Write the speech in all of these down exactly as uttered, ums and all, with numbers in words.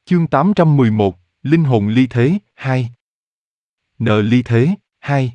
Chương tám trăm mười một, Linh hồn ly thế, hai. Nợ ly thế, hai.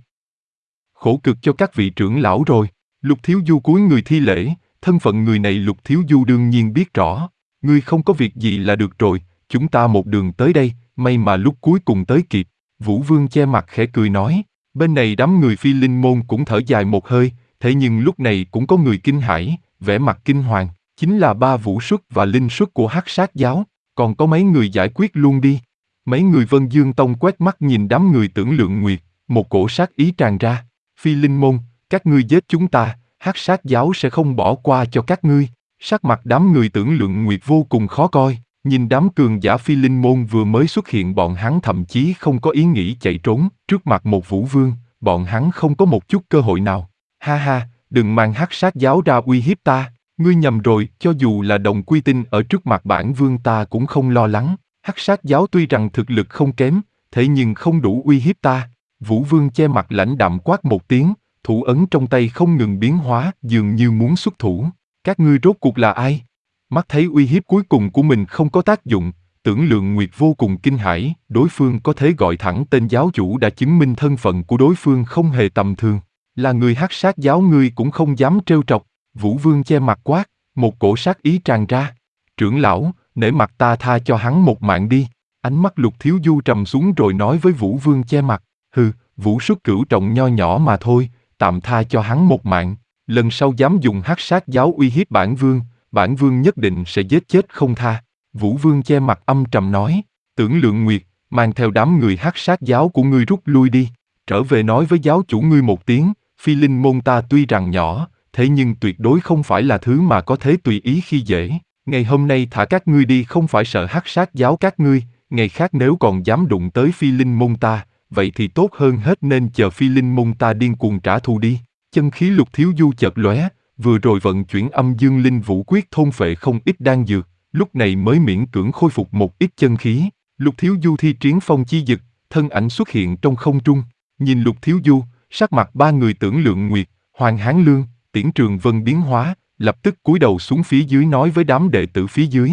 Khổ cực cho các vị trưởng lão rồi. Lục Thiếu Du cúi người thi lễ, thân phận người này Lục Thiếu Du đương nhiên biết rõ. Ngươi không có việc gì là được rồi, chúng ta một đường tới đây, may mà lúc cuối cùng tới kịp. Vũ Vương che mặt khẽ cười nói, bên này đám người Phi Linh môn cũng thở dài một hơi, thế nhưng lúc này cũng có người kinh hãi, vẻ mặt kinh hoàng, chính là ba vũ xuất và linh xuất của Hắc Sát giáo, còn có mấy người giải quyết luôn đi. Mấy người Vân Dương Tông quét mắt nhìn đám người Tưởng Lượng Nguyệt, một cổ sát ý tràn ra. Phi Linh môn, các ngươi giết chúng ta, Hắc Sát giáo sẽ không bỏ qua cho các ngươi. Sắc mặt đám người Tưởng Lượng Nguyệt vô cùng khó coi, nhìn đám cường giả Phi Linh môn vừa mới xuất hiện bọn hắn thậm chí không có ý nghĩ chạy trốn, trước mặt một Vũ Vương, bọn hắn không có một chút cơ hội nào. Ha ha, đừng mang Hắc Sát giáo ra uy hiếp ta, ngươi nhầm rồi, cho dù là đồng quy tinh ở trước mặt bản vương ta cũng không lo lắng. Hắc Sát giáo tuy rằng thực lực không kém, thế nhưng không đủ uy hiếp ta. Vũ Vương che mặt lãnh đạm quát một tiếng, thủ ấn trong tay không ngừng biến hóa, dường như muốn xuất thủ. Các ngươi rốt cuộc là ai? Mắt thấy uy hiếp cuối cùng của mình không có tác dụng, Tưởng Lượng Nguyệt vô cùng kinh hãi, đối phương có thể gọi thẳng tên giáo chủ đã chứng minh thân phận của đối phương không hề tầm thường. Là người Hắc Sát giáo ngươi cũng không dám trêu chọc. Vũ Vương che mặt quát, một cổ sát ý tràn ra. Trưởng lão, nể mặt ta tha cho hắn một mạng đi. Ánh mắt Lục Thiếu Du trầm xuống rồi nói với Vũ Vương che mặt, hừ, Vũ xuất cửu trọng nho nhỏ mà thôi, tạm tha cho hắn một mạng. Lần sau dám dùng Hắc Sát giáo uy hiếp bản vương, bản vương nhất định sẽ giết chết không tha. Vũ Vương che mặt âm trầm nói, Tưởng Lượng Nguyệt, mang theo đám người Hắc Sát giáo của ngươi rút lui đi. Trở về nói với giáo chủ ngươi một tiếng, Phi Linh môn ta tuy rằng nhỏ, thế nhưng tuyệt đối không phải là thứ mà có thể tùy ý khi dễ. Ngày hôm nay thả các ngươi đi không phải sợ Hắc Sát giáo các ngươi, ngày khác nếu còn dám đụng tới Phi Linh môn ta, vậy thì tốt hơn hết nên chờ Phi Linh môn ta điên cuồng trả thù đi. Chân khí Lục Thiếu Du chợt lóe, vừa rồi vận chuyển âm dương linh vũ quyết thôn phệ không ít đan dược, lúc này mới miễn cưỡng khôi phục một ít chân khí. Lục Thiếu Du thi triển phong chi dực, thân ảnh xuất hiện trong không trung. Nhìn Lục Thiếu Du, sắc mặt ba người Tưởng Lượng Nguyệt, Hoàng Hán Lương, Tiễn Trường Vân biến hóa, lập tức cúi đầu xuống phía dưới nói với đám đệ tử phía dưới.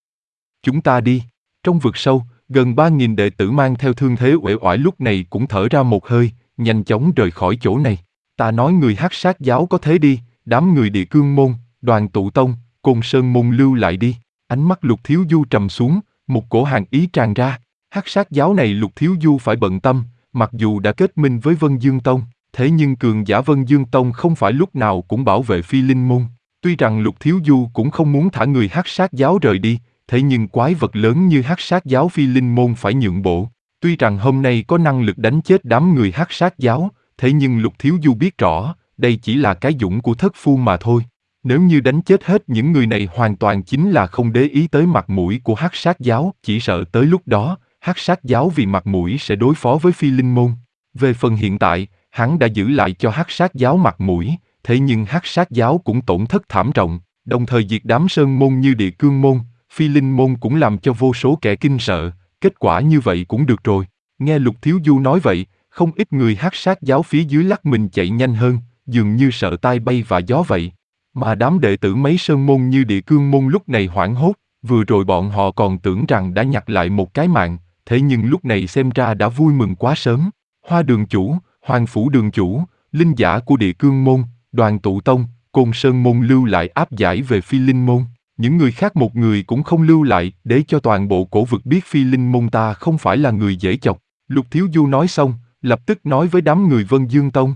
Chúng ta đi. Trong vực sâu, gần ba nghìn đệ tử mang theo thương thế uể oải lúc này cũng thở ra một hơi, nhanh chóng rời khỏi chỗ này. Ta nói người Hắc Sát giáo có thế đi, đám người Địa Cương môn, Đoàn Tụ tông, Côn Sơn môn lưu lại đi. Ánh mắt Lục Thiếu Du trầm xuống, một cổ hàn ý tràn ra. Hắc Sát giáo này Lục Thiếu Du phải bận tâm, mặc dù đã kết minh với Vân Dương tông, thế nhưng cường giả Vân Dương tông không phải lúc nào cũng bảo vệ Phi Linh môn. Tuy rằng Lục Thiếu Du cũng không muốn thả người Hắc Sát giáo rời đi, thế nhưng quái vật lớn như Hắc Sát giáo Phi Linh môn phải nhượng bộ. Tuy rằng hôm nay có năng lực đánh chết đám người Hắc Sát giáo, thế nhưng Lục Thiếu Du biết rõ, đây chỉ là cái dũng của thất phu mà thôi. Nếu như đánh chết hết những người này hoàn toàn chính là không để ý tới mặt mũi của Hắc Sát giáo, chỉ sợ tới lúc đó, Hắc Sát giáo vì mặt mũi sẽ đối phó với Phi Linh môn. Về phần hiện tại, hắn đã giữ lại cho Hắc Sát giáo mặt mũi, thế nhưng Hắc Sát giáo cũng tổn thất thảm trọng, đồng thời diệt đám sơn môn như Địa Cương môn, Phi Linh môn cũng làm cho vô số kẻ kinh sợ, kết quả như vậy cũng được rồi. Nghe Lục Thiếu Du nói vậy, không ít người Hắc Sát giáo phía dưới lắc mình chạy nhanh hơn, dường như sợ tai bay và gió vậy. Mà đám đệ tử mấy sơn môn như Địa Cương môn lúc này hoảng hốt, vừa rồi bọn họ còn tưởng rằng đã nhặt lại một cái mạng, thế nhưng lúc này xem ra đã vui mừng quá sớm. Hoa đường chủ, Hoàng phủ đường chủ, linh giả của Địa Cương môn, Đoàn Tụ tông, Côn Sơn môn lưu lại áp giải về Phi Linh môn. Những người khác một người cũng không lưu lại để cho toàn bộ cổ vực biết Phi Linh môn ta không phải là người dễ chọc. Lục Thiếu Du nói xong, lập tức nói với đám người Vân Dương tông.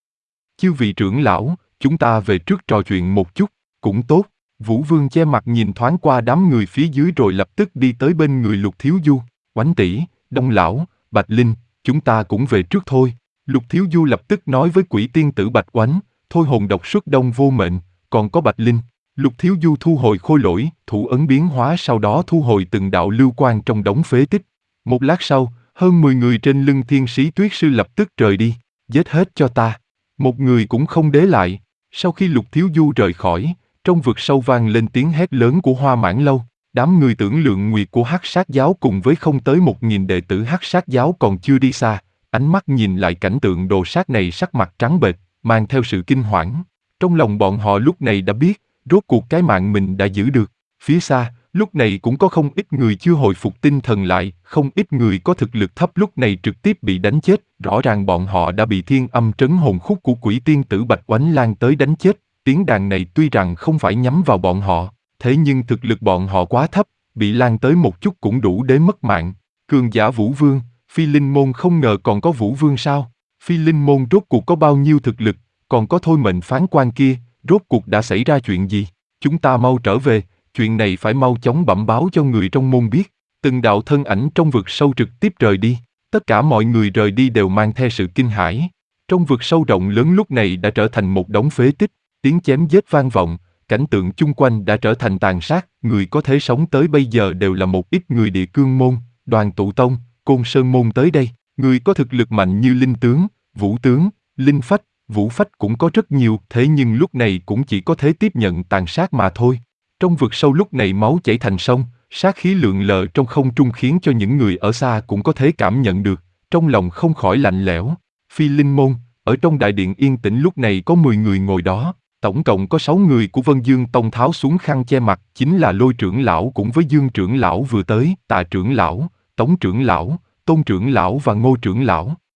Chư vị trưởng lão, chúng ta về trước trò chuyện một chút, cũng tốt. Vũ Vương che mặt nhìn thoáng qua đám người phía dưới rồi lập tức đi tới bên người Lục Thiếu Du. Oánh tỷ, Đông lão, Bạch Linh, chúng ta cũng về trước thôi. Lục Thiếu Du lập tức nói với quỷ tiên tử Bạch Oánh, thôi hồn độc xuất đông vô mệnh, còn có Bạch Linh. Lục Thiếu Du thu hồi khôi lỗi, thủ ấn biến hóa sau đó thu hồi từng đạo lưu quang trong đống phế tích. Một lát sau, hơn mười người trên lưng Thiên Sĩ Tuyết Sư lập tức rời đi, giết hết cho ta. Một người cũng không để lại. Sau khi Lục Thiếu Du rời khỏi, trong vực sâu vang lên tiếng hét lớn của Hoa Mãn Lâu. Đám người Tưởng Lượng Nguyệt của Hắc Sát giáo cùng với không tới một nghìn đệ tử Hắc Sát giáo còn chưa đi xa, ánh mắt nhìn lại cảnh tượng đồ sát này sắc mặt trắng bệch, mang theo sự kinh hoảng. Trong lòng bọn họ lúc này đã biết, rốt cuộc cái mạng mình đã giữ được. Phía xa, Lúc này cũng có không ít người chưa hồi phục tinh thần lại, không ít người có thực lực thấp lúc này trực tiếp bị đánh chết, rõ ràng bọn họ đã bị thiên âm trấn hồn khúc của quỷ tiên tử Bạch Oánh Lan tới đánh chết. Tiếng đàn này tuy rằng không phải nhắm vào bọn họ, thế nhưng thực lực bọn họ quá thấp, bị lan tới một chút cũng đủ để mất mạng. Cường giả Vũ Vương, Phi Linh Môn không ngờ còn có Vũ Vương sao? Phi Linh Môn rốt cuộc có bao nhiêu thực lực, còn có thôi mệnh phán quan kia, rốt cuộc đã xảy ra chuyện gì? Chúng ta mau trở về, chuyện này phải mau chóng bẩm báo cho người trong môn biết. Từng đạo thân ảnh trong vực sâu trực tiếp rời đi, tất cả mọi người rời đi đều mang theo sự kinh hãi. Trong vực sâu rộng lớn lúc này đã trở thành một đống phế tích, tiếng chém giết vang vọng, cảnh tượng chung quanh đã trở thành tàn sát, người có thể sống tới bây giờ đều là một ít người địa cương môn, Đoàn Tụ Tông, Côn Sơn môn tới đây, người có thực lực mạnh như Linh Tướng, Vũ Tướng, Linh Phách, Vũ Phách cũng có rất nhiều, thế nhưng lúc này cũng chỉ có thể tiếp nhận tàn sát mà thôi. Trong vực sâu lúc này máu chảy thành sông, sát khí lượn lờ trong không trung khiến cho những người ở xa cũng có thể cảm nhận được, trong lòng không khỏi lạnh lẽo. Phi Linh môn, ở trong đại điện yên tĩnh lúc này có mười người ngồi đó, tổng cộng có sáu người của Vân Dương Tông tháo xuống khăn che mặt, chính là Lôi trưởng lão cùng với Dương trưởng lão vừa tới, Tạ trưởng lão, Tống trưởng lão, Tôn trưởng lão và Ngô trưởng lão.